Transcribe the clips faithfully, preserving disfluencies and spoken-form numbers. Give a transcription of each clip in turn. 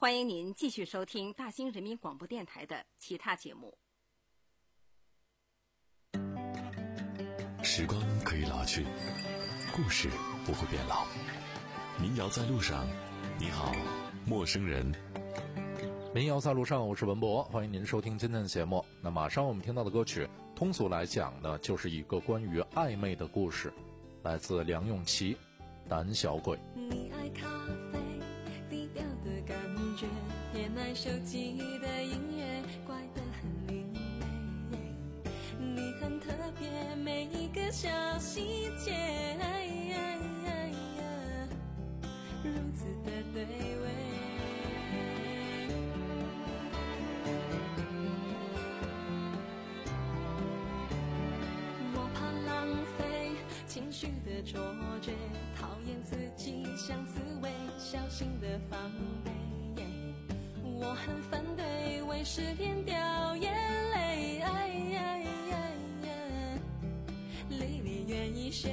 欢迎您继续收听大兴人民广播电台的其他节目。 时光可以老去，故事不会变老。民谣在路上，你好，陌生人。 民谣在路上，我是文博，欢迎您收听今天的节目。那马上我们听到的歌曲，通俗来讲呢，就是一个关于暧昧的故事，来自梁咏琪《胆小鬼》。 你爱咖啡，低调的感觉，也爱手机的音乐，怪得很另类。你很特别，每一个小细节，哎呀呀呀，如此的对味。情绪的错觉，讨厌自己像刺猬，小心的防备。我很反对为失恋掉眼泪，哎呀呀呀，离你远一些。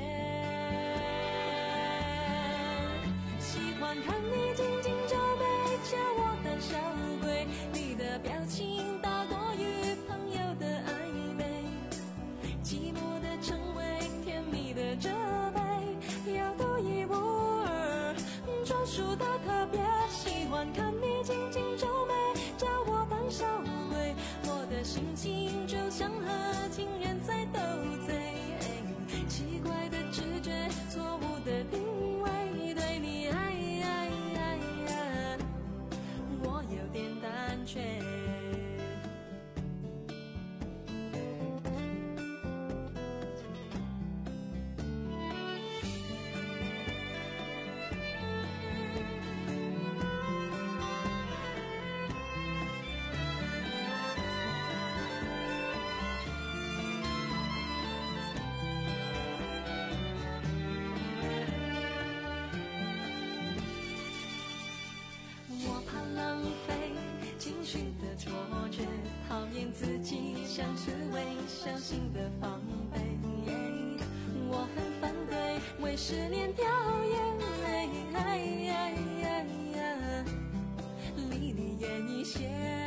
喜欢看你紧紧皱眉，叫我胆小鬼。你的表情大过于朋友的暧昧，寂寞的称谓，甜蜜的责备，要独一无二，专属的特别。喜欢看你紧紧皱眉，叫我胆小鬼。我的心情就像和情人在斗嘴，奇怪的直觉，错误的定位，对你爱爱爱爱，我有点胆怯。讨厌自己像刺猬，小心的防备。我很反对为失恋掉眼泪，哎呀呀呀，离你远一些。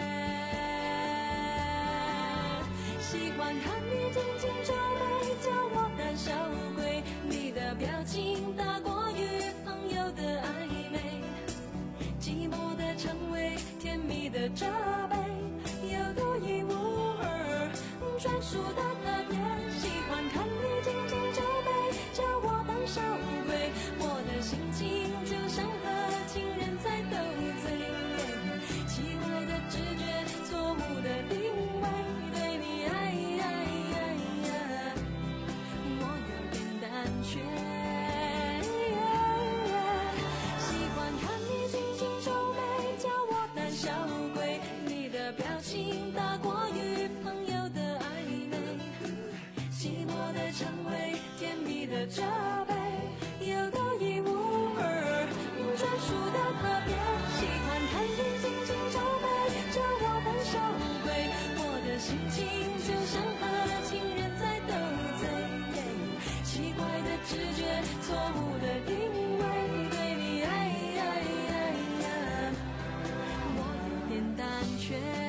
喜欢看你紧紧皱眉，叫我胆小鬼。你的表情大过于朋友的暧昧，寂寞的称谓，甜蜜的责备，有独一无二，专属的特别。喜欢看你紧紧皱眉，叫我胆小鬼。我的心情就像和情人在斗嘴，奇怪的直觉，错误的定位，对你爱爱爱爱，我有点胆怯。喜欢看你紧紧皱眉，叫我胆小鬼。你的表情大过于朋友的暧昧，寂寞的称谓，甜蜜的责备，有独一无二，专属的特别。喜欢看你紧紧皱眉，叫我胆小鬼。我的心情就像和情人在斗嘴，奇怪的直觉，错误的定位，对你爱爱爱爱，我有点胆怯。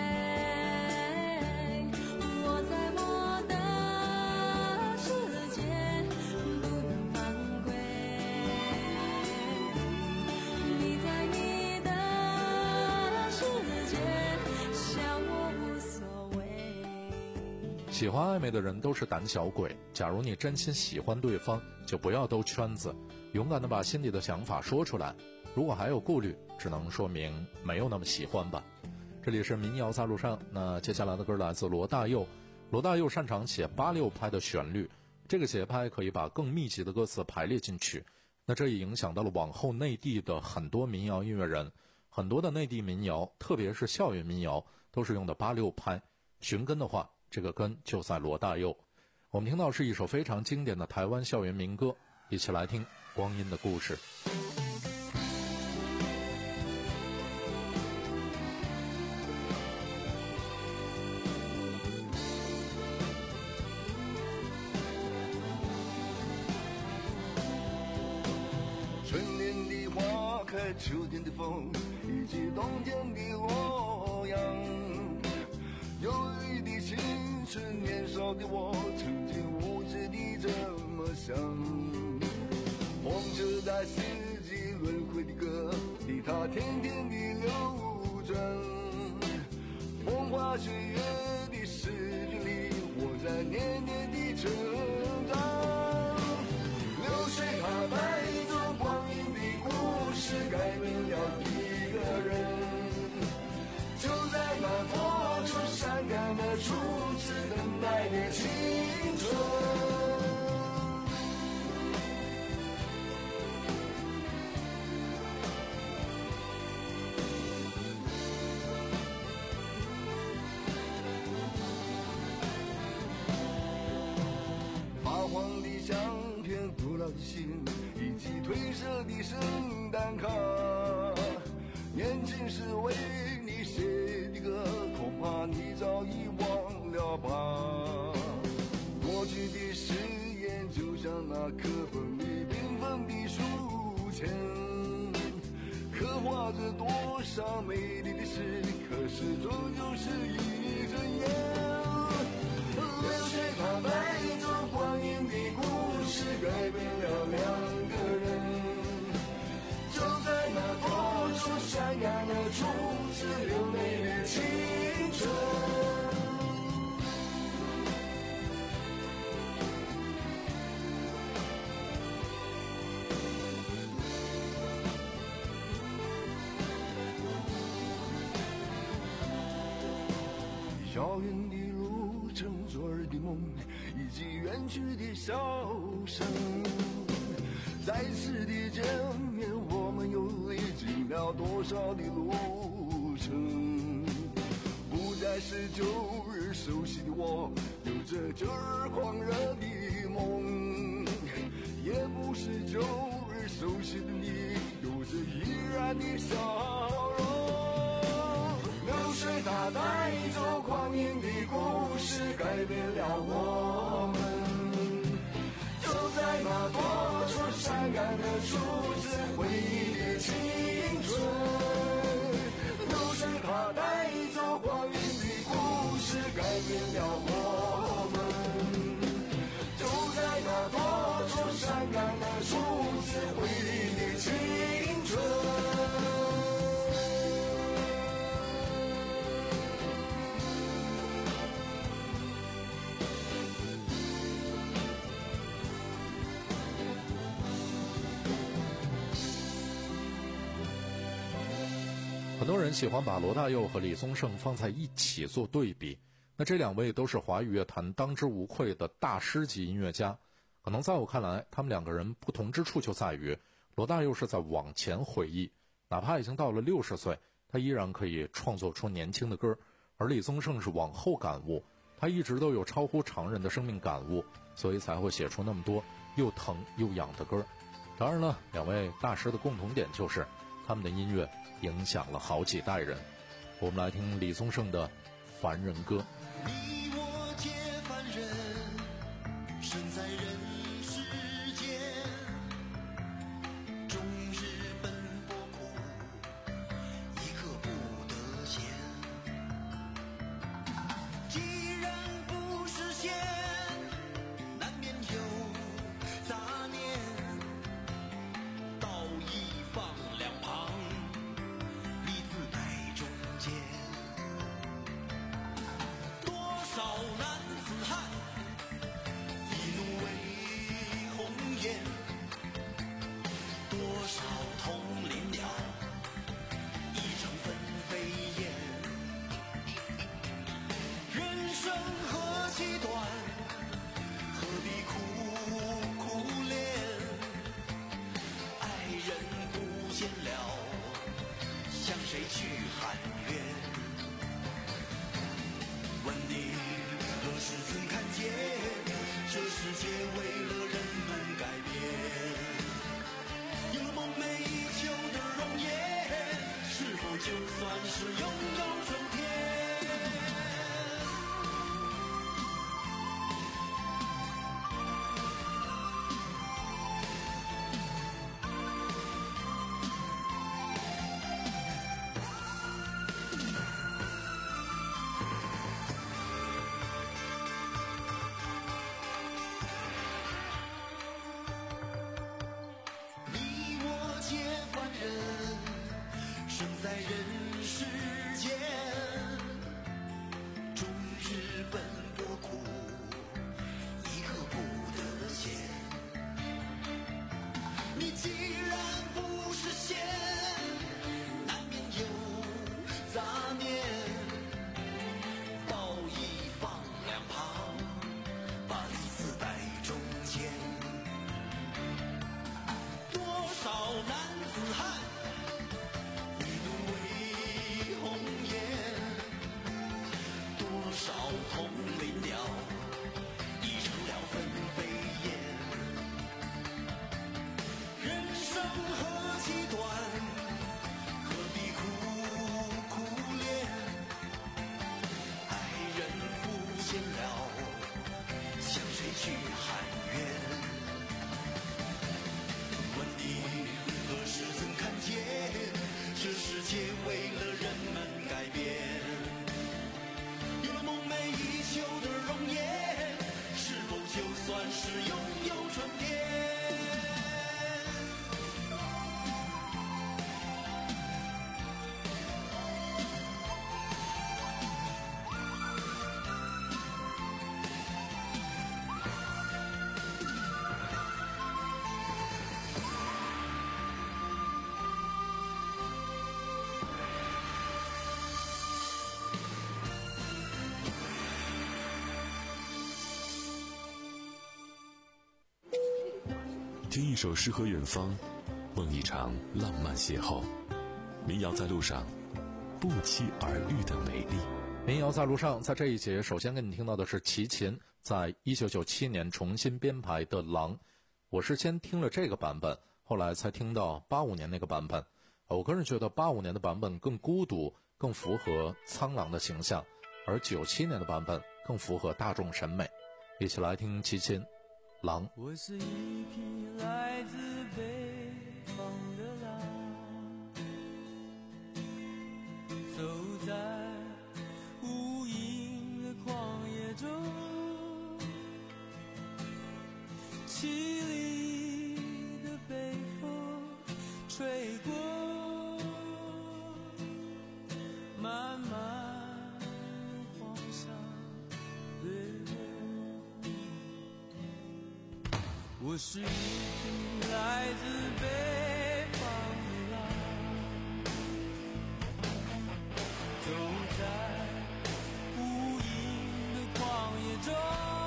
喜欢暧昧的人都是胆小鬼，假如你真心喜欢对方，就不要兜圈子，勇敢地把心里的想法说出来。如果还有顾虑，只能说明没有那么喜欢吧。这里是民谣在路上，那接下来的歌来自罗大佑。罗大佑擅长写八六拍的旋律，这个节拍可以把更密集的歌词排列进去，那这也影响到了往后内地的很多民谣音乐人。很多的内地民谣，特别是校园民谣，都是用的八六拍。寻根的话，这个根就在罗大佑。我们听到是一首非常经典的台湾校园民歌，一起来听《光阴的故事》。 春天的花开，秋天的风，以及冬天春年少的我曾经无知地这么想，风车在四季轮回的歌里，它天天地流转，风花雪月的诗句里，我在年年地成长。流水它带走光阴的故事，改变了一个人，就在那多愁善感的初次等待的青春。发黄的相片，古老的信，以及褪色的圣诞卡，年轻时为你写的歌，恐怕你早已忘了吧。过去的誓言就像那课本里缤纷的书签，刻画着多少美丽的事，可是终究是一阵烟。流水它带走光阴的故事，改变了两个人，就在那多愁善感的初次流泪的青春。遥远的路程，昨日的梦，以及远去的笑声，再次的见面，我们又历经了多少的路程？不再是旧日熟悉的我，有着旧日狂热的梦，也不是旧日熟悉的你，有着依然的笑容。流水它带走光阴的故事，改变了我们，就在那多愁善感的初次回忆的青春。流水它带走光阴的故事，改变了我们，就在那多愁善感的初次回忆的青春。 很多人喜欢把罗大佑和李宗盛放在一起做对比，那这两位都是华语乐坛当之无愧的大师级音乐家。可能在我看来，他们两个人不同之处就在于，罗大佑是在往前回忆，哪怕已经到了六十岁，他依然可以创作出年轻的歌；而李宗盛是往后感悟，他一直都有超乎常人的生命感悟，所以才会写出那么多又疼又痒的歌。当然了，两位大师的共同点就是他们的音乐影响了好几代人。我们来听李宗盛的《凡人歌》。 你我皆凡人，生在人世间，终日奔波苦，一刻不得闲。既然不实现，难免有杂念，道义放两旁，利字摆中间。多少男子汉，一怒为红颜，多少同林鸟，一场纷飞燕。人生何其短，何必苦苦恋，爱人不见了，向谁去喊冤？问你何时曾看见，这世界为了人们改变？有了梦寐以求的容颜，是否就算是拥有春天？ 在人世间，终日奔波苦，一刻不得闲。你既然不实现，难免有杂念，道义放两旁，把彼此带中间。多少男子汉一怒为红颜，多少同林鸟已成了纷飞燕。人生何其短，何必苦苦恋？爱人不见了，向谁去喊冤？问你何时曾看见，这世界为了人们改变？有了梦寐以求的容颜，是否就算是拥有春天？ 听一首诗和远方，梦一场浪漫邂逅。民谣在路上，不期而遇的美丽。 民谣在路上，在这一节首先跟你听到的是齐秦在一九九七年重新编排的《狼》。我是先听了这个版本，后来才听到八五年那个版本。我个人觉得八五年的版本更孤独，更符合苍狼的形象，而九七年的版本更符合大众审美。一起来听齐秦《狼》。 我是一匹来自北方的狼，走在无垠的旷野中，凄厉的北风吹过，漫漫黄沙掠过。我是一匹来自北方的狼，走在无垠的旷野中，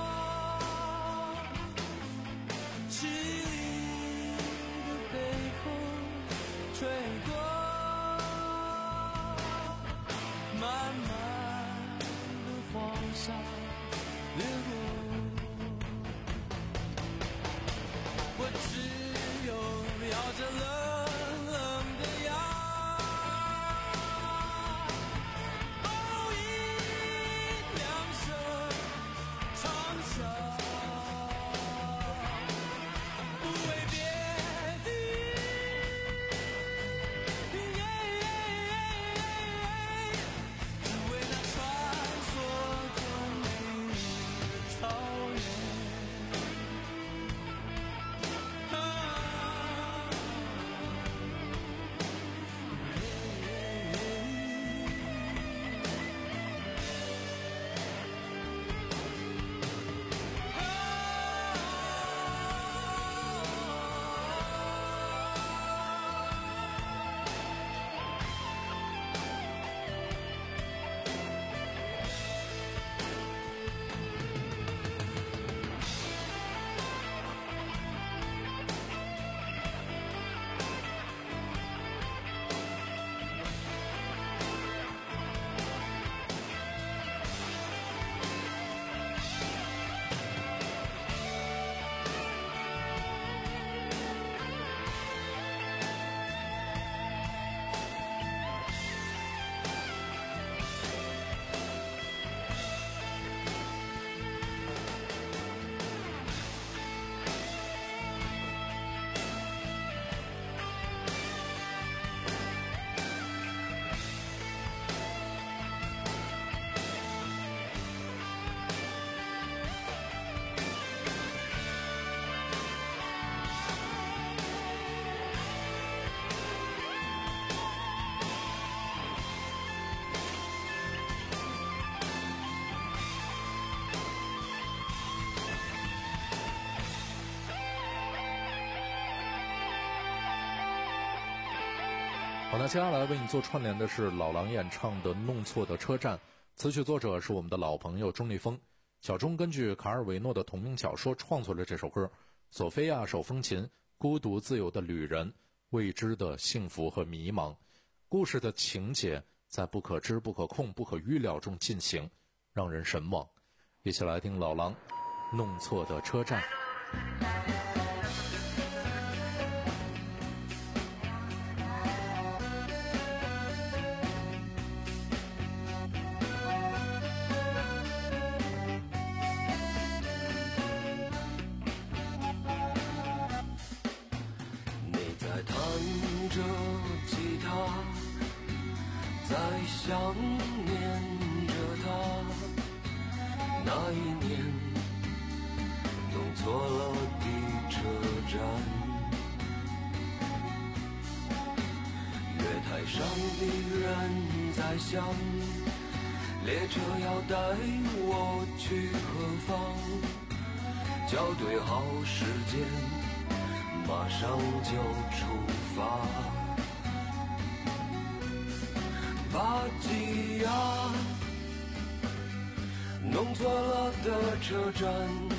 凄厉的北风吹过，漫漫的黄沙掠过。我只有咬着冷冷的牙，哦，一两声长啸，不为别的，只为那传说中美丽的草那接下来为你做串联的是老狼演唱的《弄错的车站》，词曲作者是我们的老朋友钟立风。小钟根据卡尔维诺的同名小说创作了这首歌。索菲亚手风琴，孤独自由的旅人，未知的幸福和迷茫。故事的情节在不可知、不可控、不可预料中进行，让人神往。一起来听老狼《弄错的车站》。 在想念着他，那一年弄错了的车站，月台上的人在想，列车要带我去何方，校对好时间，马上就出发。巴吉亚，弄错了的车站，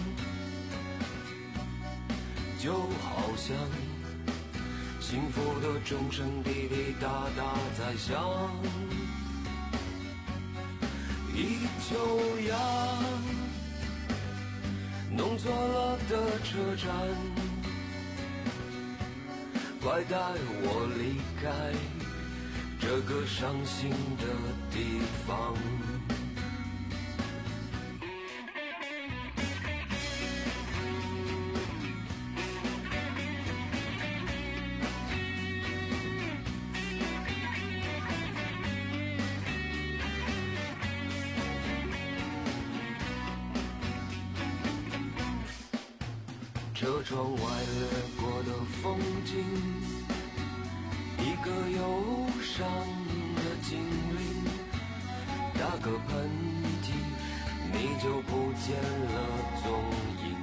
就好像幸福的钟声滴滴答答在响。一九呀，弄错了的车站，快带我离开这个伤心的地方。车窗外掠过的风景，一个忧伤的精灵，打个喷嚏你就不见了踪影。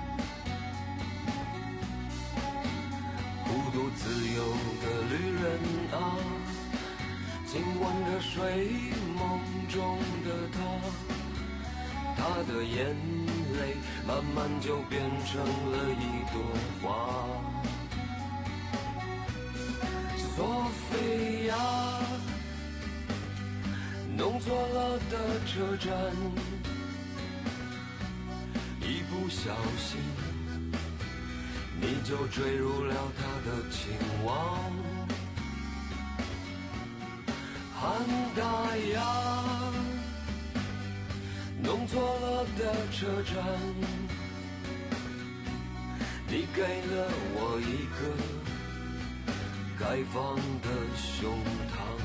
孤独自由的旅人啊，紧吻着睡梦中的他，他的眼泪慢慢就变成了一朵花。索菲亚，弄错了的车站，一不小心你就坠入了他的情网。汉达亚，弄错了的车站，你给了我一个该放的胸膛。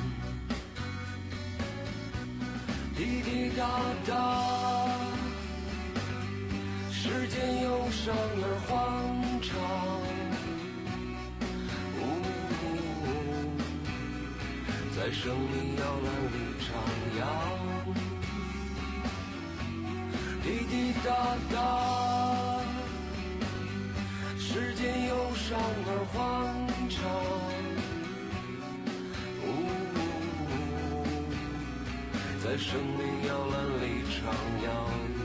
滴滴答答，时间忧伤而欢畅。呜、哦，在生命摇篮里徜徉。滴滴答答，时间忧伤而欢畅。在生命摇篮里徜徉。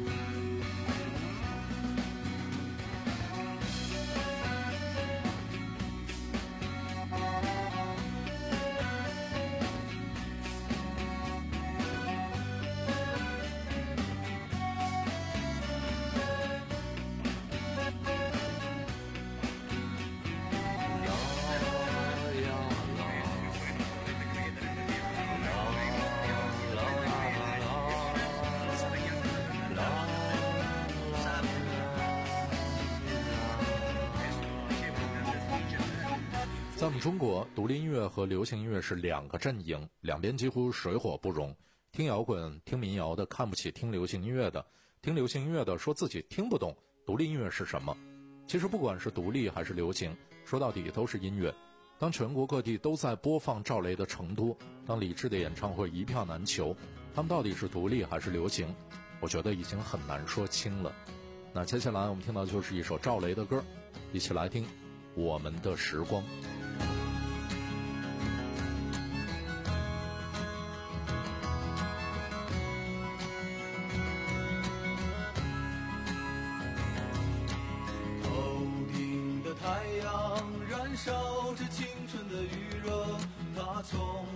在我们中国，独立音乐和流行音乐是两个阵营，两边几乎水火不容。听摇滚、听民谣的看不起听流行音乐的，听流行音乐的说自己听不懂独立音乐是什么。其实不管是独立还是流行，说到底都是音乐。当全国各地都在播放赵雷的《成都》，当李志的演唱会一票难求，他们到底是独立还是流行，我觉得已经很难说清了。那接下来我们听到就是一首赵雷的歌，一起来听《我们的时光》。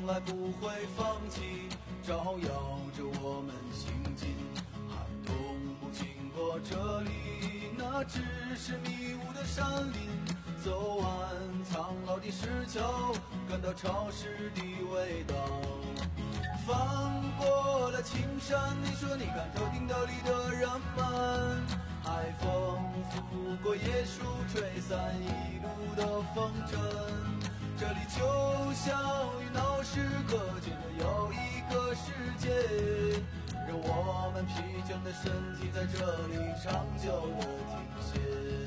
从来不会放弃，照耀着我们行进。寒冬不经过这里，那只是迷雾的山林。走完苍老的石桥，感到潮湿的味道。翻过了青山，你说你看头顶斗笠的人们，海风拂过椰树，吹散一路的风尘。这里就像与闹市隔绝的又一个世界，让我们疲倦的身体在这里长久的停歇。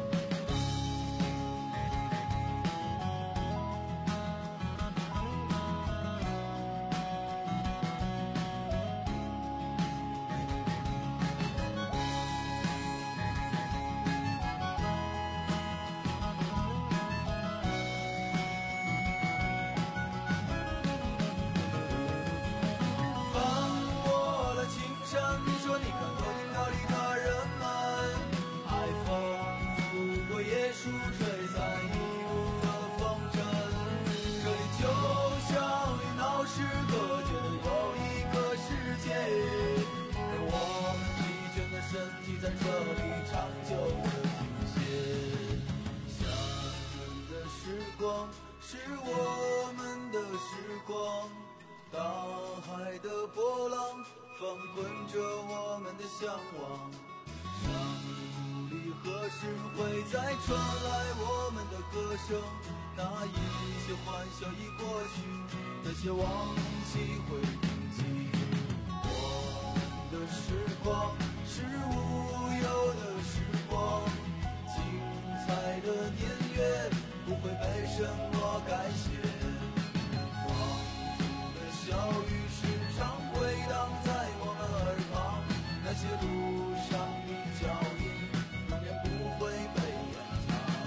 在这里长久的停歇，夏天的时光是我们的时光，大海的波浪翻滚着我们的向往，山谷里何时会再传来我们的歌声？那一些欢笑已过去，那些往昔会铭记。我们的时光是无忧的时光，精彩的年月不会被什么改写。放纵的小雨时常回荡在我们耳旁，那些路上的脚印永远不会被掩藏。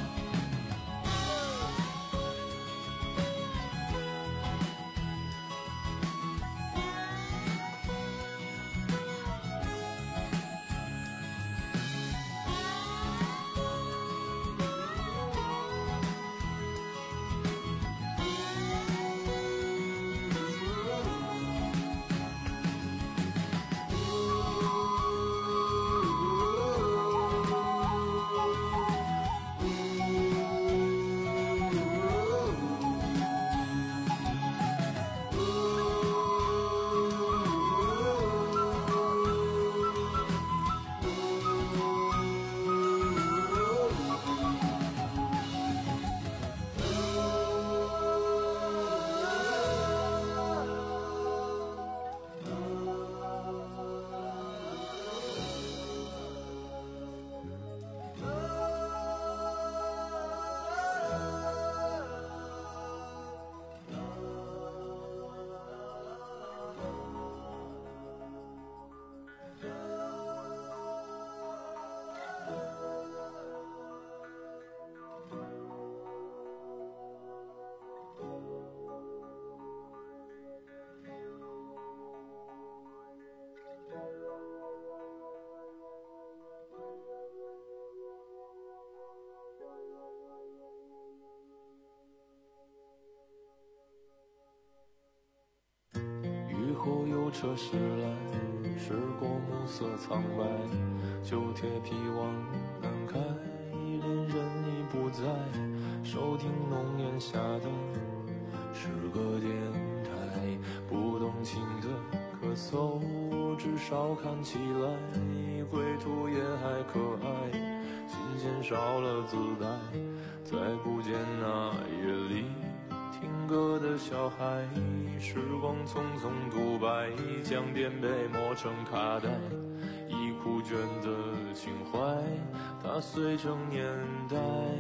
雨后有车驶来，驶过暮色苍白，旧铁皮往南开，恋人已不在，收听浓烟下的是个电台，不动情的咳嗽，至少看起来归途也还可爱，琴弦少了姿态，再不见那夜里听歌的小孩，时光匆匆独白，将颠沛磨成卡带，已枯卷的情怀，它碎成年代。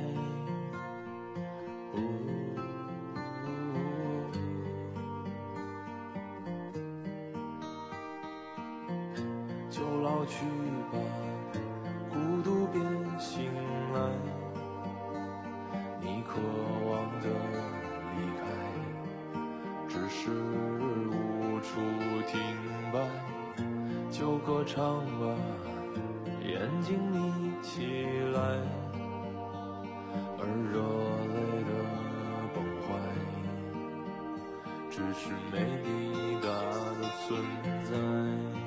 哦就老去吧，孤独别醒来，你渴望的离开，只是无处停摆，就歌唱吧，眼睛眯起来，而热泪的崩坏，只只是没抵达的存在。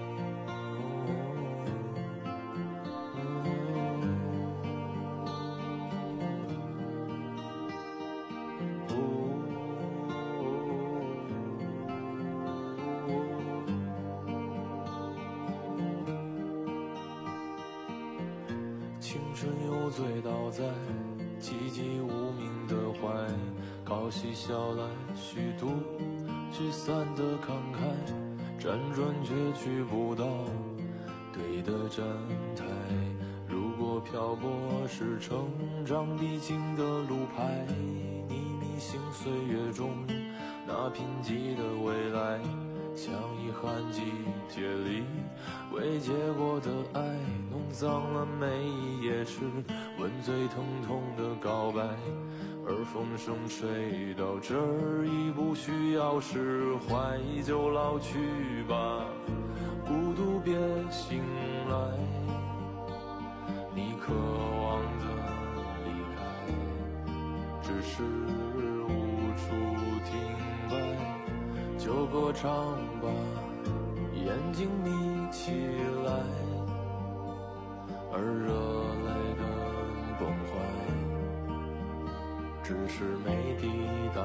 青春有醉倒在寂寂无名的怀，靠嬉笑来虚度聚散的慷慨，辗转却去不到对的站台。如果漂泊是成长必经的路牌，你迷信岁月中那贫瘠的未来，像遗憾季节里未结果的爱，弄脏了每一页是吻最疼痛的告白。而风声吹到这儿已不需要释怀，就老去吧，孤独别醒来，你渴望的离开只是无处停摆，就歌唱吧，眼睛眯起来，而热泪的崩坏只是没抵达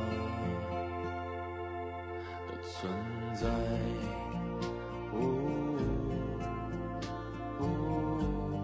的存在。哦哦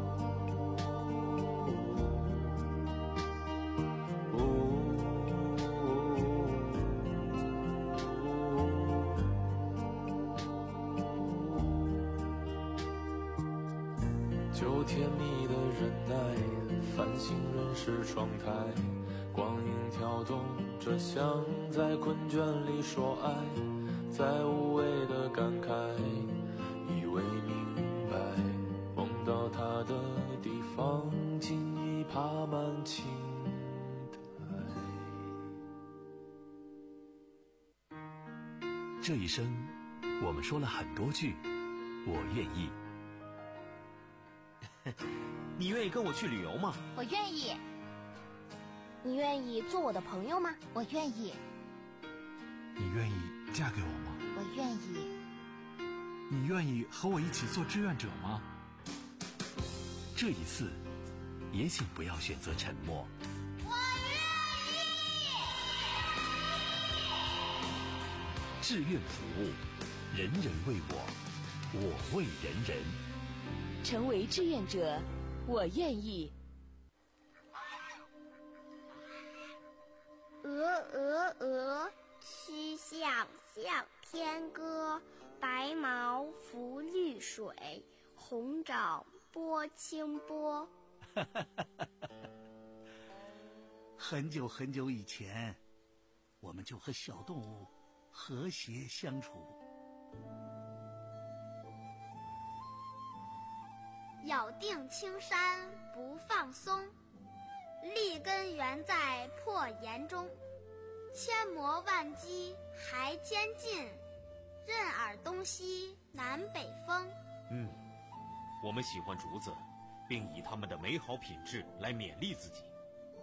就甜蜜的忍耐，繁星润湿窗台，光影跳动着像在困倦里说爱，在无谓的感慨，以为明白，梦到他的地方竟已爬满青苔。 这一生我们说了很多句我愿意。 你愿意跟我去旅游吗？ 我愿意。你愿意做我的朋友吗？我愿意。 你愿意嫁给我吗？ 我愿意。 你愿意和我一起做志愿者吗？ 这一次也请不要选择沉默。 我愿意。 志愿服务，人人为我，我为人人。 成为志愿者，我愿意。 鹅鹅鹅，曲项向天歌。白毛浮绿水，红掌拨清波。 很久很久以前，我们就和小动物和谐相处。 咬定青山不放松，立根原在破岩中。千磨万击还坚劲，任尔东西南北风。 嗯，我们喜欢竹子，并以它们的美好品质来勉励自己。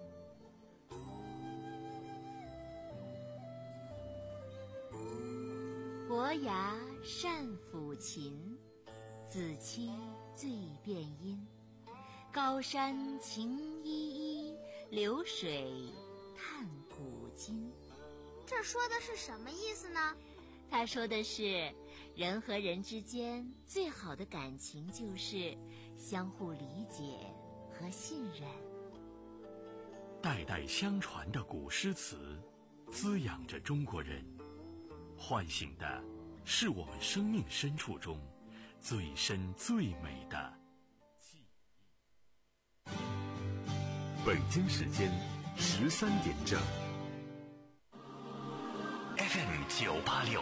伯牙善抚琴，子期醉殿音。高山晴依依，流水叹古今。 这说的是什么意思呢？ 他说的是，人和人之间最好的感情就是相互理解和信任。 代代相传的古诗词，滋养着中国人，唤醒的是我们生命深处中最深最美的记忆。 北京时间十三点整。 F M 九八六